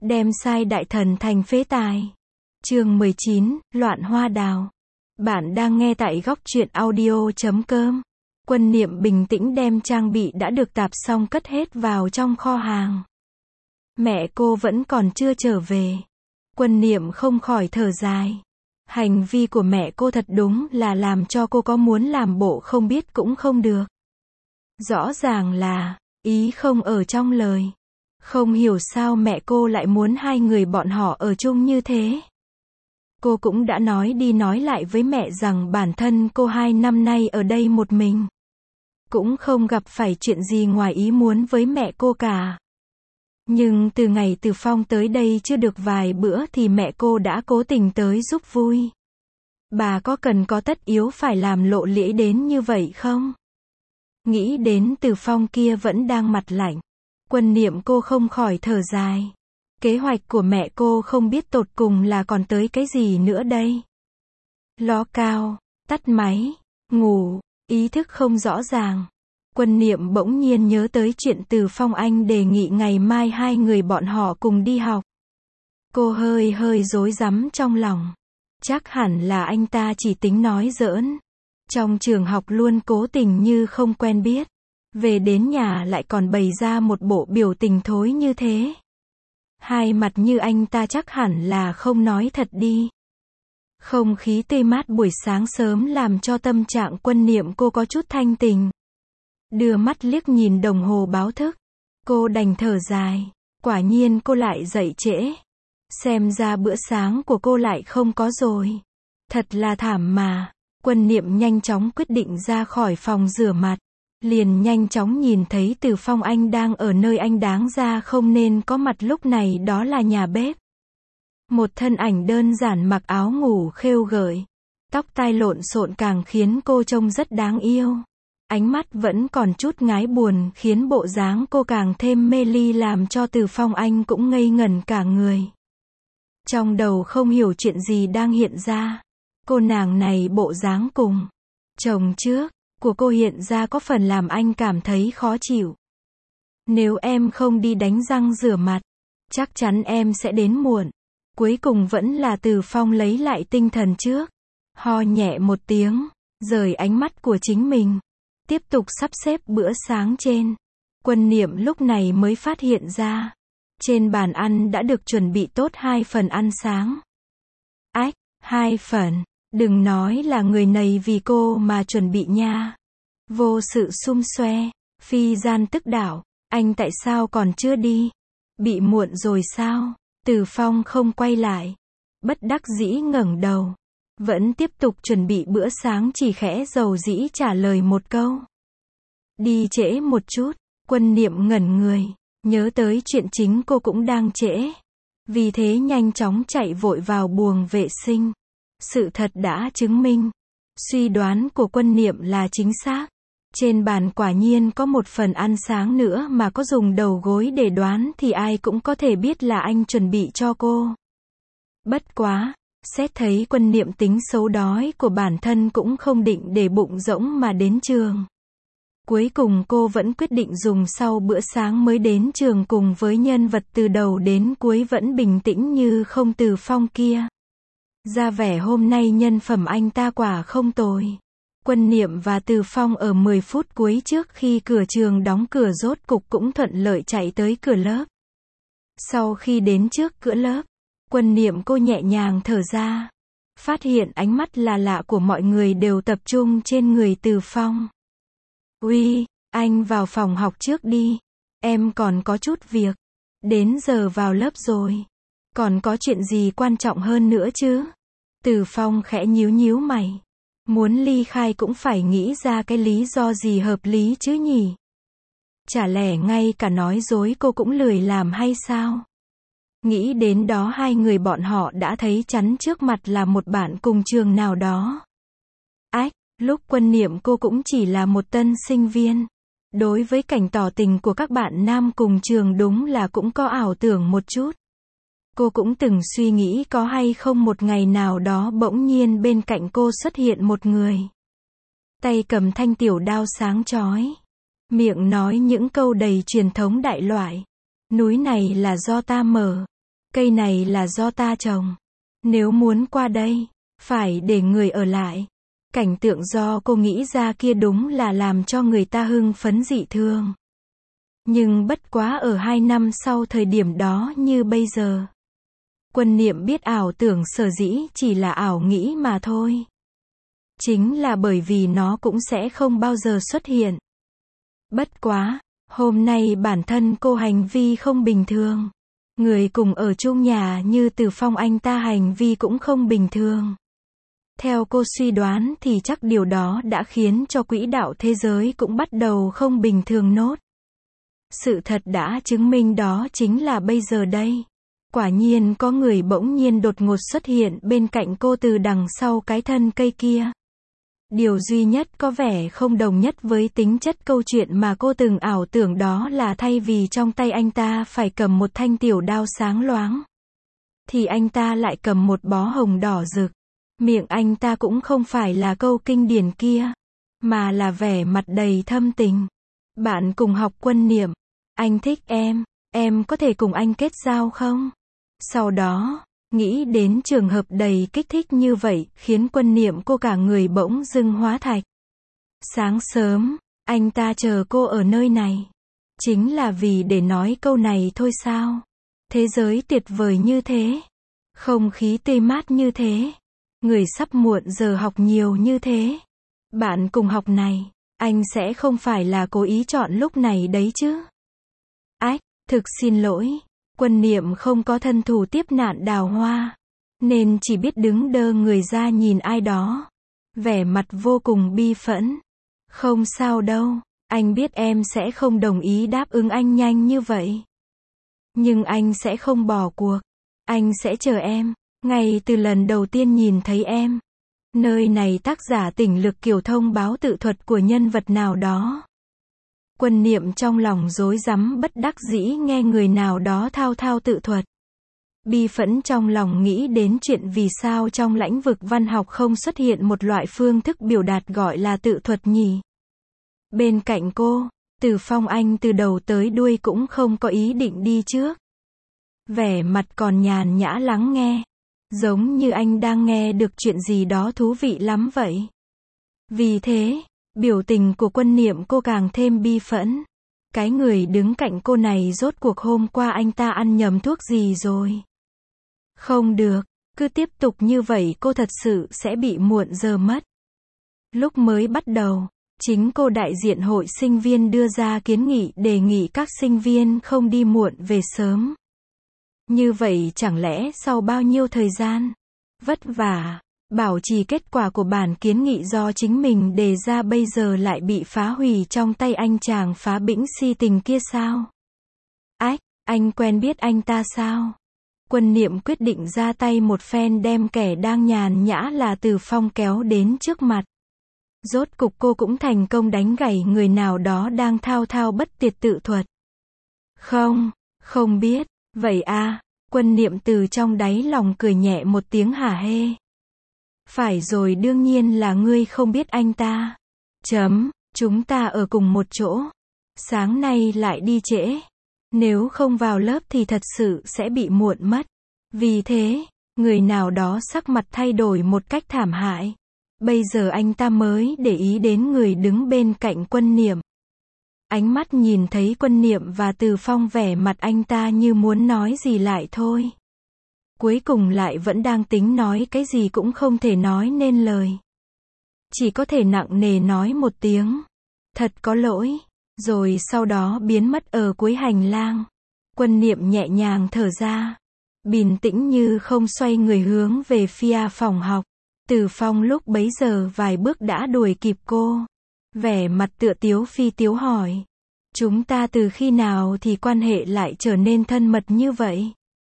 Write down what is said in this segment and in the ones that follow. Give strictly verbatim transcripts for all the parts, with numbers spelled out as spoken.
Đem sai đại thần thành phế tài. Chương mười chín, Loạn Hoa Đào. Bạn đang nghe tại góc truyện audio chấm com. Quân Niệm bình tĩnh đem trang bị đã được tạp xong cất hết vào trong kho hàng. Mẹ cô vẫn còn chưa trở về. Quân Niệm không khỏi thở dài. Hành vi của mẹ cô thật đúng là làm cho cô có muốn làm bộ không biết cũng không được. Rõ ràng là, ý không ở trong lời. Không hiểu sao mẹ cô lại muốn hai người bọn họ ở chung như thế. Cô cũng đã nói đi nói lại với mẹ rằng bản thân cô hai năm nay ở đây một mình. Cũng không gặp phải chuyện gì ngoài ý muốn với mẹ cô cả. Nhưng từ ngày Từ Phong tới đây chưa được vài bữa thì mẹ cô đã cố tình tới giúp vui. Bà có cần có tất yếu phải làm lộ liễu đến như vậy không? Nghĩ đến Từ Phong kia vẫn đang mặt lạnh. Quân Niệm cô không khỏi thở dài. Kế hoạch của mẹ cô không biết tột cùng là còn tới cái gì nữa đây. Ló cao, tắt máy, ngủ, ý thức không rõ ràng. Quân Niệm bỗng nhiên nhớ tới chuyện Từ Phong anh đề nghị ngày mai hai người bọn họ cùng đi học. Cô hơi hơi rối rắm trong lòng. Chắc hẳn là anh ta chỉ tính nói giỡn. Trong trường học luôn cố tình như không quen biết. Về đến nhà lại còn bày ra một bộ biểu tình thối như thế. Hai mặt như anh ta chắc hẳn là không nói thật đi. Không khí tươi mát buổi sáng sớm làm cho tâm trạng Quân Niệm cô có chút thanh tình. Đưa mắt liếc nhìn đồng hồ báo thức. Cô đành thở dài. Quả nhiên cô lại dậy trễ. Xem ra bữa sáng của cô lại không có rồi. Thật là thảm mà. Quân Niệm nhanh chóng quyết định ra khỏi phòng rửa mặt. Liền nhanh chóng nhìn thấy Từ Phong anh đang ở nơi anh đáng ra không nên có mặt lúc này, đó là nhà bếp. Một thân ảnh đơn giản mặc áo ngủ khêu gợi. Tóc tai lộn xộn càng khiến cô trông rất đáng yêu. Ánh mắt vẫn còn chút ngái buồn khiến bộ dáng cô càng thêm mê ly làm cho Từ Phong anh cũng ngây ngẩn cả người. Trong đầu không hiểu chuyện gì đang hiện ra. Cô nàng này bộ dáng cùng chồng trước của cô hiện ra có phần làm anh cảm thấy khó chịu. Nếu em không đi đánh răng rửa mặt, chắc chắn em sẽ đến muộn. Cuối cùng vẫn là Từ Phong lấy lại tinh thần trước. Ho nhẹ một tiếng, rời ánh mắt của chính mình. Tiếp tục sắp xếp bữa sáng trên. Quân Niệm lúc này mới phát hiện ra. Trên bàn ăn đã được chuẩn bị tốt hai phần ăn sáng. Ách, hai phần. Đừng nói là người này vì cô mà chuẩn bị nha. Vô sự xum xoe, phi gian tức đảo. Anh tại sao còn chưa đi? Bị muộn rồi sao? Từ Phong không quay lại. Bất đắc dĩ ngẩng đầu. Vẫn tiếp tục chuẩn bị bữa sáng, chỉ khẽ dầu dĩ trả lời một câu. Đi trễ một chút. Quân Niệm ngẩn người. Nhớ tới chuyện chính cô cũng đang trễ. Vì thế nhanh chóng chạy vội vào buồng vệ sinh. Sự thật đã chứng minh. Suy đoán của Quân Niệm là chính xác. Trên bàn quả nhiên có một phần ăn sáng nữa, mà có dùng đầu gối để đoán thì ai cũng có thể biết là anh chuẩn bị cho cô. Bất quá, xét thấy Quân Niệm tính xấu đói của bản thân cũng không định để bụng rỗng mà đến trường. Cuối cùng cô vẫn quyết định dùng sau bữa sáng mới đến trường cùng với nhân vật từ đầu đến cuối vẫn bình tĩnh như không Từ Phong kia. Ra vẻ hôm nay nhân phẩm anh ta quả không tồi. Quân Niệm và Từ Phong ở mười phút cuối trước khi cửa trường đóng cửa rốt cục cũng thuận lợi chạy tới cửa lớp. Sau khi đến trước cửa lớp, Quân Niệm cô nhẹ nhàng thở ra. Phát hiện ánh mắt là lạ của mọi người đều tập trung trên người Từ Phong. Uy, anh vào phòng học trước đi. Em còn có chút việc. Đến giờ vào lớp rồi. Còn có chuyện gì quan trọng hơn nữa chứ? Từ Phong khẽ nhíu nhíu mày. Muốn ly khai cũng phải nghĩ ra cái lý do gì hợp lý chứ nhỉ? Chả lẽ ngay cả nói dối cô cũng lười làm hay sao? Nghĩ đến đó hai người bọn họ đã thấy chắn trước mặt là một bạn cùng trường nào đó. Ách, lúc Quân Niệm cô cũng chỉ là một tân sinh viên. Đối với cảnh tỏ tình của các bạn nam cùng trường đúng là cũng có ảo tưởng một chút. Cô cũng từng suy nghĩ có hay không một ngày nào đó bỗng nhiên bên cạnh cô xuất hiện một người. Tay cầm thanh tiểu đao sáng chói. Miệng nói những câu đầy truyền thống đại loại. Núi này là do ta mở. Cây này là do ta trồng. Nếu muốn qua đây, phải để người ở lại. Cảnh tượng do cô nghĩ ra kia đúng là làm cho người ta hưng phấn dị thường. Nhưng bất quá ở hai năm sau thời điểm đó như bây giờ. Quân Niệm biết ảo tưởng sở dĩ chỉ là ảo nghĩ mà thôi. Chính là bởi vì nó cũng sẽ không bao giờ xuất hiện. Bất quá, hôm nay bản thân cô hành vi không bình thường. Người cùng ở chung nhà như Từ Phong anh ta hành vi cũng không bình thường. Theo cô suy đoán thì chắc điều đó đã khiến cho quỹ đạo thế giới cũng bắt đầu không bình thường nốt. Sự thật đã chứng minh đó chính là bây giờ đây. Quả nhiên có người bỗng nhiên đột ngột xuất hiện bên cạnh cô từ đằng sau cái thân cây kia. Điều duy nhất có vẻ không đồng nhất với tính chất câu chuyện mà cô từng ảo tưởng đó là thay vì trong tay anh ta phải cầm một thanh tiểu đao sáng loáng, thì anh ta lại cầm một bó hồng đỏ rực. Miệng anh ta cũng không phải là câu kinh điển kia, mà là vẻ mặt đầy thâm tình. Bạn cùng học Quân Niệm. Anh thích em, em có thể cùng anh kết giao không? Sau đó, nghĩ đến trường hợp đầy kích thích như vậy, khiến Quân Niệm cô cả người bỗng dưng hóa thạch. Sáng sớm, anh ta chờ cô ở nơi này. Chính là vì để nói câu này thôi sao? Thế giới tuyệt vời như thế. Không khí tươi mát như thế. Người sắp muộn giờ học nhiều như thế. Bạn cùng học này, anh sẽ không phải là cố ý chọn lúc này đấy chứ? Ách, thực xin lỗi. Quân Niệm không có thân thủ tiếp nạn đào hoa, nên chỉ biết đứng đơ người ra nhìn ai đó. Vẻ mặt vô cùng bi phẫn. Không sao đâu, anh biết em sẽ không đồng ý đáp ứng anh nhanh như vậy. Nhưng anh sẽ không bỏ cuộc. Anh sẽ chờ em, ngay từ lần đầu tiên nhìn thấy em. Nơi này tác giả tỉnh lực kiểu thông báo tự thuật của nhân vật nào đó. Quân Niệm trong lòng rối rắm bất đắc dĩ nghe người nào đó thao thao tự thuật. Bi phẫn trong lòng nghĩ đến chuyện vì sao trong lĩnh vực văn học không xuất hiện một loại phương thức biểu đạt gọi là tự thuật nhỉ. Bên cạnh cô, Từ Phong anh từ đầu tới đuôi cũng không có ý định đi trước. Vẻ mặt còn nhàn nhã lắng nghe. Giống như anh đang nghe được chuyện gì đó thú vị lắm vậy. Vì thế, biểu tình của Quân Niệm cô càng thêm bi phẫn. Cái người đứng cạnh cô này rốt cuộc hôm qua anh ta ăn nhầm thuốc gì rồi? Không được, cứ tiếp tục như vậy cô thật sự sẽ bị muộn giờ mất. Lúc mới bắt đầu, chính cô đại diện hội sinh viên đưa ra kiến nghị đề nghị các sinh viên không đi muộn về sớm. Như vậy chẳng lẽ sau bao nhiêu thời gian vất vả bảo trì kết quả của bản kiến nghị do chính mình đề ra bây giờ lại bị phá hủy trong tay anh chàng phá bĩnh si tình kia sao? Ách, anh quen biết anh ta sao? Quân Niệm quyết định ra tay một phen đem kẻ đang nhàn nhã là Từ Phong kéo đến trước mặt. Rốt cục cô cũng thành công đánh gãy người nào đó đang thao thao bất tuyệt tự thuật. Không, không biết. Vậy à, Quân Niệm từ trong đáy lòng cười nhẹ một tiếng hả hê. Phải rồi, đương nhiên là ngươi không biết anh ta. Chấm, chúng ta ở cùng một chỗ. Sáng nay lại đi trễ. Nếu không vào lớp thì thật sự sẽ bị muộn mất. Vì thế, người nào đó sắc mặt thay đổi một cách thảm hại. Bây giờ anh ta mới để ý đến người đứng bên cạnh Quân Niệm. Ánh mắt nhìn thấy Quân Niệm và Từ Phong, vẻ mặt anh ta như muốn nói gì lại thôi. Cuối cùng lại vẫn đang tính nói cái gì cũng không thể nói nên lời. Chỉ có thể nặng nề nói một tiếng. Thật có lỗi. Rồi sau đó biến mất ở cuối hành lang. Quân Niệm nhẹ nhàng thở ra. Bình tĩnh như không xoay người hướng về phía phòng học. Từ Phong lúc bấy giờ vài bước đã đuổi kịp cô. Vẻ mặt tựa tiếu phi tiếu hỏi. Chúng ta từ khi nào thì quan hệ lại trở nên thân mật như vậy?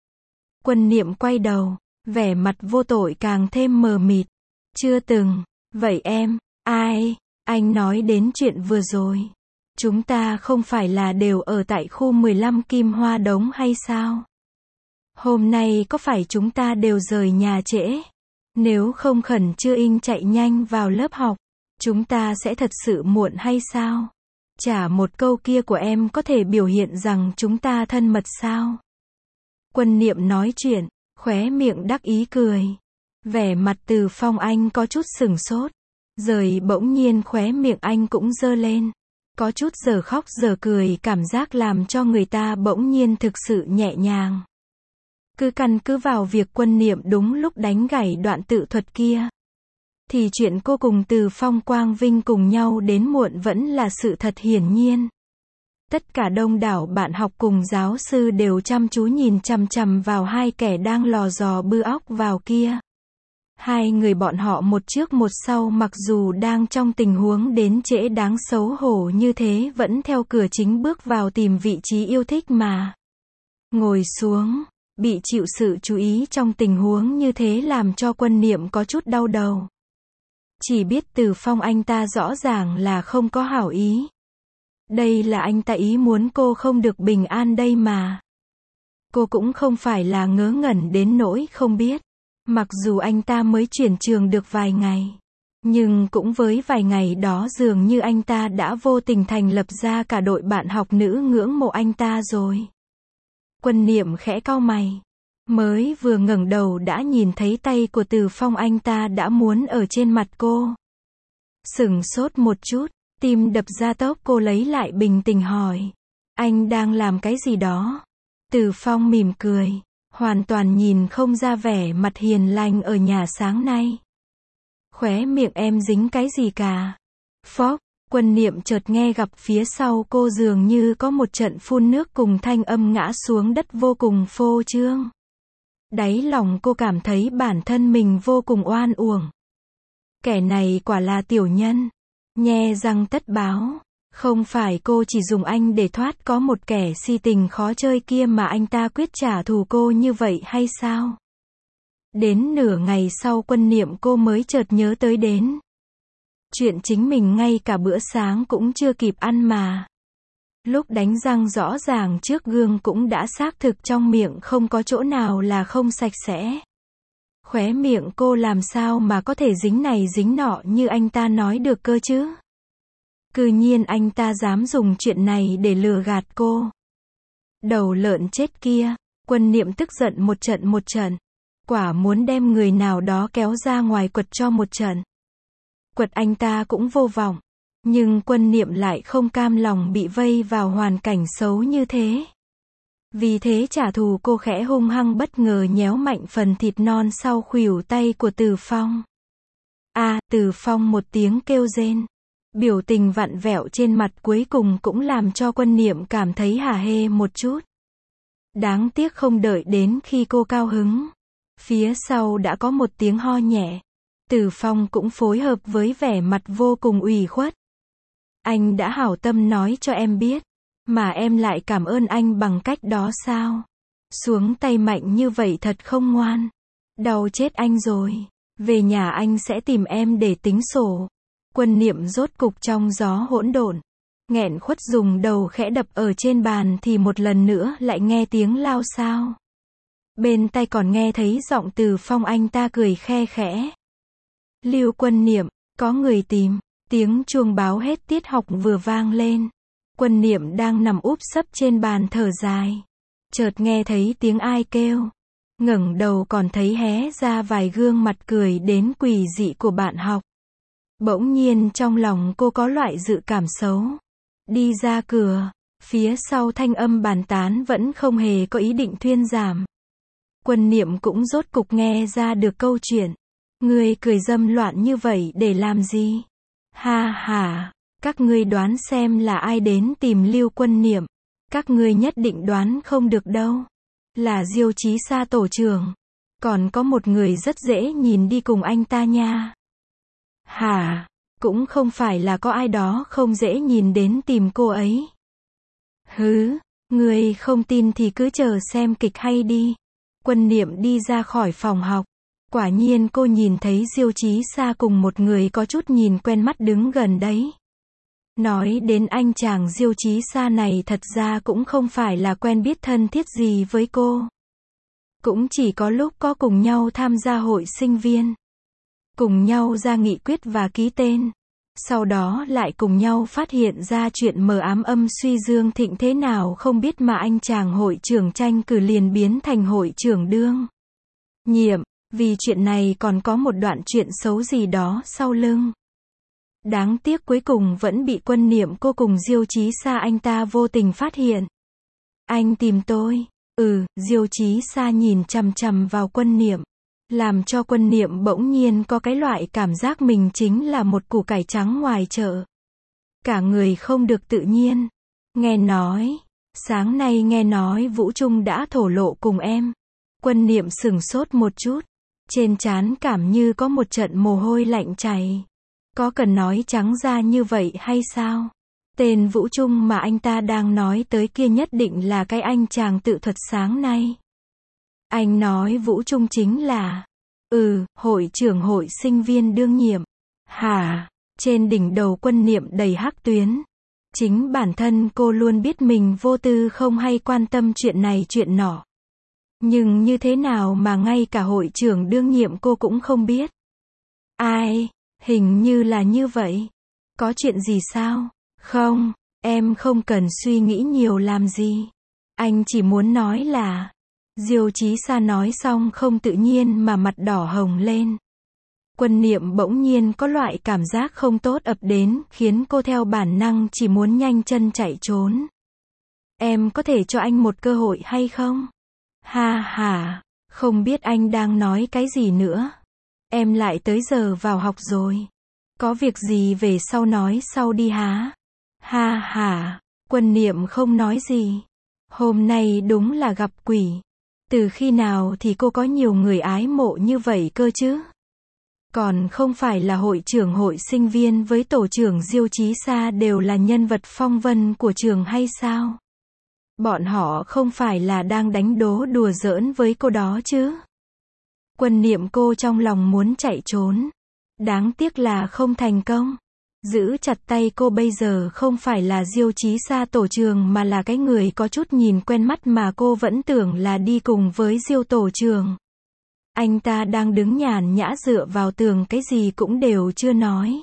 Quân Niệm quay đầu, vẻ mặt vô tội càng thêm mờ mịt. Chưa từng. Vậy em, ai? Anh nói đến chuyện vừa rồi. Chúng ta không phải là đều ở tại khu mười lăm Kim Hoa Đống hay sao? Hôm nay có phải chúng ta đều rời nhà trễ? Nếu không khẩn trương chạy nhanh vào lớp học, chúng ta sẽ thật sự muộn hay sao? Chả một câu kia của em có thể biểu hiện rằng chúng ta thân mật sao? Quân Niệm nói chuyện, khóe miệng đắc ý cười. Vẻ mặt Từ Phong anh có chút sửng sốt. Rồi bỗng nhiên khóe miệng anh cũng giơ lên. Có chút giờ khóc giờ cười, cảm giác làm cho người ta bỗng nhiên thực sự nhẹ nhàng. Cứ căn cứ vào việc Quân Niệm đúng lúc đánh gãy đoạn tự thuật kia, thì chuyện cô cùng Từ Phong Quang Vinh cùng nhau đến muộn vẫn là sự thật hiển nhiên. Tất cả đông đảo bạn học cùng giáo sư đều chăm chú nhìn chằm chằm vào hai kẻ đang lò dò bư óc vào kia. Hai người bọn họ một trước một sau, mặc dù đang trong tình huống đến trễ đáng xấu hổ như thế, vẫn theo cửa chính bước vào tìm vị trí yêu thích mà ngồi xuống. Bị chịu sự chú ý trong tình huống như thế làm cho Quân Niệm có chút đau đầu. Chỉ biết Từ Phong anh ta rõ ràng là không có hảo ý. Đây là anh ta ý muốn cô không được bình an đây mà. Cô cũng không phải là ngớ ngẩn đến nỗi không biết. Mặc dù anh ta mới chuyển trường được vài ngày, nhưng cũng với vài ngày đó dường như anh ta đã vô tình thành lập ra cả đội bạn học nữ ngưỡng mộ anh ta rồi. Quân Niệm khẽ cau mày. Mới vừa ngẩng đầu đã nhìn thấy tay của Từ Phong anh ta đã muốn ở trên mặt cô. Sửng sốt một chút, tim đập ra tốc, cô lấy lại bình tĩnh hỏi. Anh đang làm cái gì đó? Từ Phong mỉm cười, hoàn toàn nhìn không ra vẻ mặt hiền lành ở nhà sáng nay. Khóe miệng em dính cái gì cả? Phốc. Quân Niệm chợt nghe gặp phía sau cô dường như có một trận phun nước cùng thanh âm ngã xuống đất vô cùng phô trương. Đáy lòng cô cảm thấy bản thân mình vô cùng oan uổng. Kẻ này quả là tiểu nhân, nhe răng tất báo. Không phải cô chỉ dùng anh để thoát có một kẻ si tình khó chơi kia mà anh ta quyết trả thù cô như vậy hay sao? Đến nửa ngày sau Quân Niệm cô mới chợt nhớ tới đến chuyện chính mình ngay cả bữa sáng cũng chưa kịp ăn mà. Lúc đánh răng rõ ràng trước gương cũng đã xác thực trong miệng không có chỗ nào là không sạch sẽ. Khóe miệng cô làm sao mà có thể dính này dính nọ như anh ta nói được cơ chứ? Cư nhiên anh ta dám dùng chuyện này để lừa gạt cô. Đầu lợn chết kia, Quân Niệm tức giận một trận một trận. Quả muốn đem người nào đó kéo ra ngoài quật cho một trận. Quật anh ta cũng vô vọng. Nhưng Quân Niệm lại không cam lòng bị vây vào hoàn cảnh xấu như thế. Vì thế trả thù, cô khẽ hung hăng bất ngờ nhéo mạnh phần thịt non sau khuỷu tay của Từ Phong. A, à, Từ Phong một tiếng kêu rên. Biểu tình vặn vẹo trên mặt cuối cùng cũng làm cho Quân Niệm cảm thấy hả hê một chút. Đáng tiếc không đợi đến khi cô cao hứng, phía sau đã có một tiếng ho nhẹ. Từ Phong cũng phối hợp với vẻ mặt vô cùng ủy khuất. Anh đã hảo tâm nói cho em biết, mà em lại cảm ơn anh bằng cách đó sao? Xuống tay mạnh như vậy thật không ngoan. Đau chết anh rồi. Về nhà anh sẽ tìm em để tính sổ. Quân Niệm rốt cục trong gió hỗn độn, nghẹn khuất dùng đầu khẽ đập ở trên bàn thì một lần nữa lại nghe tiếng lao xao. Bên tai còn nghe thấy giọng Từ Phong anh ta cười khe khẽ. Lưu Quân Niệm, có người tìm. Tiếng chuông báo hết tiết học vừa vang lên. Quân Niệm đang nằm úp sấp trên bàn thở dài. Chợt nghe thấy tiếng ai kêu. Ngẩng đầu còn thấy hé ra vài gương mặt cười đến quỷ dị của bạn học. Bỗng nhiên trong lòng cô có loại dự cảm xấu. Đi ra cửa, phía sau thanh âm bàn tán vẫn không hề có ý định thuyên giảm. Quân Niệm cũng rốt cục nghe ra được câu chuyện. Ngươi cười dâm loạn như vậy để làm gì? Ha ha, các ngươi đoán xem là ai đến tìm Lưu Quân Niệm. Các ngươi nhất định đoán không được đâu. Là Diêu Chí Sa tổ trưởng. Còn có một người rất dễ nhìn đi cùng anh ta nha. Hả, cũng không phải là có ai đó không dễ nhìn đến tìm cô ấy. Hứ, ngươi không tin thì cứ chờ xem kịch hay đi. Quân Niệm đi ra khỏi phòng học. Quả nhiên cô nhìn thấy Diêu Chí Sa cùng một người có chút nhìn quen mắt đứng gần đấy. Nói đến anh chàng Diêu Chí Sa này thật ra cũng không phải là quen biết thân thiết gì với cô. Cũng chỉ có lúc có cùng nhau tham gia hội sinh viên. Cùng nhau ra nghị quyết và ký tên. Sau đó lại cùng nhau phát hiện ra chuyện mờ ám âm suy dương thịnh thế nào không biết mà anh chàng hội trưởng tranh cử liền biến thành hội trưởng đương nhiệm, vì chuyện này còn có một đoạn chuyện xấu gì đó sau lưng. Đáng tiếc cuối cùng vẫn bị Quân Niệm cô cùng Diêu Chí Sa anh ta vô tình phát hiện. Anh tìm tôi. Ừ, Diêu Chí Sa nhìn chằm chằm vào Quân Niệm, làm cho Quân Niệm bỗng nhiên có cái loại cảm giác mình chính là một củ cải trắng ngoài chợ. Cả người không được tự nhiên. Nghe nói, sáng nay nghe nói Vũ Trung đã thổ lộ cùng em. Quân Niệm sửng sốt một chút, trên trán cảm như có một trận mồ hôi lạnh chảy. Có cần nói trắng ra như vậy hay sao? Tên Vũ Trung mà anh ta đang nói tới kia nhất định là cái anh chàng tự thuật sáng nay. Anh nói Vũ Trung chính là, ừ, hội trưởng hội sinh viên đương nhiệm. Hả? Trên đỉnh đầu Quân Niệm đầy hắc tuyến. Chính bản thân cô luôn biết mình vô tư không hay quan tâm chuyện này chuyện nọ. Nhưng như thế nào mà ngay cả hội trưởng đương nhiệm cô cũng không biết? Ai? Hình như là như vậy. Có chuyện gì sao? Không, em không cần suy nghĩ nhiều làm gì. Anh chỉ muốn nói là... Diêu Chí Sa nói xong không tự nhiên mà mặt đỏ hồng lên. Quân Niệm bỗng nhiên có loại cảm giác không tốt ập đến, khiến cô theo bản năng chỉ muốn nhanh chân chạy trốn. Em có thể cho anh một cơ hội hay không? Ha ha, không biết anh đang nói cái gì nữa. Em lại tới giờ vào học rồi. Có việc gì về sau nói sau đi há. Ha ha, Quân Niệm không nói gì. Hôm nay đúng là gặp quỷ. Từ khi nào thì cô có nhiều người ái mộ như vậy cơ chứ? Còn không phải là hội trưởng hội sinh viên với tổ trưởng Diêu Chí Sa đều là nhân vật phong vân của trường hay sao? Bọn họ không phải là đang đánh đố đùa giỡn với cô đó chứ? Quân Niệm cô trong lòng muốn chạy trốn. Đáng tiếc là không thành công. Giữ chặt tay cô bây giờ không phải là Diêu Chí Sa tổ trường mà là cái người có chút nhìn quen mắt mà cô vẫn tưởng là đi cùng với Diêu tổ trường. Anh ta đang đứng nhàn nhã dựa vào tường cái gì cũng đều chưa nói.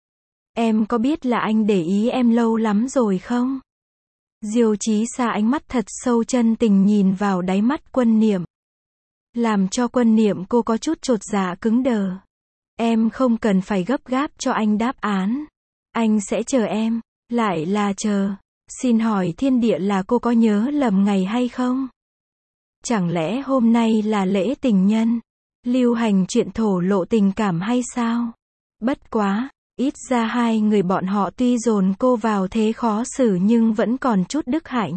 Em có biết là anh để ý em lâu lắm rồi không? Diêu Chí Sa ánh mắt thật sâu chân tình nhìn vào đáy mắt Quân Niệm. Làm cho Quân Niệm cô có chút chột dạ cứng đờ. Em không cần phải gấp gáp cho anh đáp án. Anh sẽ chờ em. Lại là chờ. Xin hỏi thiên địa là cô có nhớ lầm ngày hay không? Chẳng lẽ hôm nay là lễ tình nhân? Lưu hành chuyện thổ lộ tình cảm hay sao? Bất quá, ít ra hai người bọn họ tuy dồn cô vào thế khó xử nhưng vẫn còn chút đức hạnh.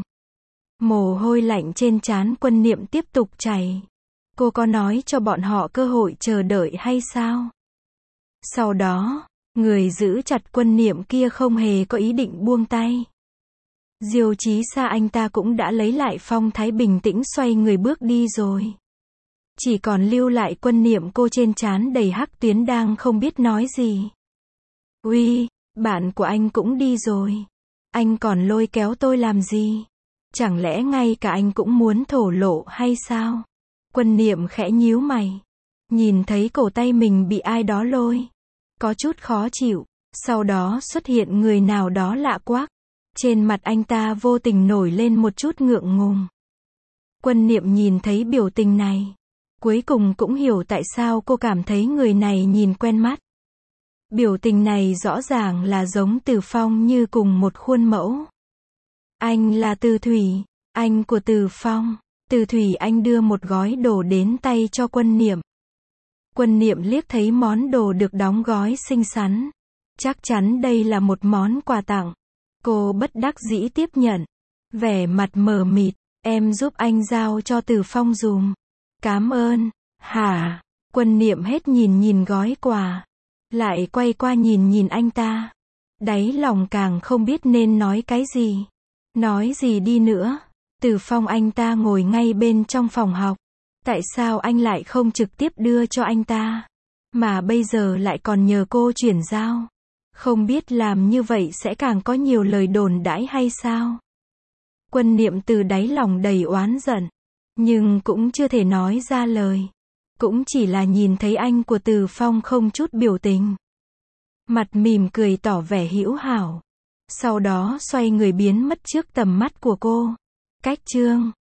Mồ hôi lạnh trên trán Quân Niệm tiếp tục chảy. Cô có nói cho bọn họ cơ hội chờ đợi hay sao? Sau đó, người giữ chặt Quân Niệm kia không hề có ý định buông tay. Diêu Chí Sa anh ta cũng đã lấy lại phong thái bình tĩnh xoay người bước đi rồi. Chỉ còn lưu lại Quân Niệm cô trên trán đầy hắc tuyến đang không biết nói gì. Uy, bạn của anh cũng đi rồi. Anh còn lôi kéo tôi làm gì? Chẳng lẽ ngay cả anh cũng muốn thổ lộ hay sao? Quân Niệm khẽ nhíu mày. Nhìn thấy cổ tay mình bị ai đó lôi. Có chút khó chịu. Sau đó xuất hiện người nào đó lạ quắc. Trên mặt anh ta vô tình nổi lên một chút ngượng ngùng. Quân Niệm nhìn thấy biểu tình này. Cuối cùng cũng hiểu tại sao cô cảm thấy người này nhìn quen mắt. Biểu tình này rõ ràng là giống Từ Phong như cùng một khuôn mẫu. Anh là Từ Thủy, anh của Từ Phong. Từ Thủy anh đưa một gói đồ đến tay cho Quân Niệm. Quân Niệm liếc thấy món đồ được đóng gói xinh xắn. Chắc chắn đây là một món quà tặng. Cô bất đắc dĩ tiếp nhận. Vẻ mặt mờ mịt, em giúp anh giao cho Từ Phong dùm. Cảm ơn. Hả? Quân Niệm hết nhìn nhìn gói quà. Lại quay qua nhìn nhìn anh ta. Đáy lòng càng không biết nên nói cái gì. Nói gì đi nữa. Từ Phong anh ta ngồi ngay bên trong phòng học. Tại sao anh lại không trực tiếp đưa cho anh ta? Mà bây giờ lại còn nhờ cô chuyển giao. Không biết làm như vậy sẽ càng có nhiều lời đồn đãi hay sao? Quân Niệm từ đáy lòng đầy oán giận. Nhưng cũng chưa thể nói ra lời. Cũng chỉ là nhìn thấy anh của Từ Phong không chút biểu tình. mặt mỉm cười tỏ vẻ hữu hảo. Sau đó xoay người biến mất trước tầm mắt của cô. Cách chương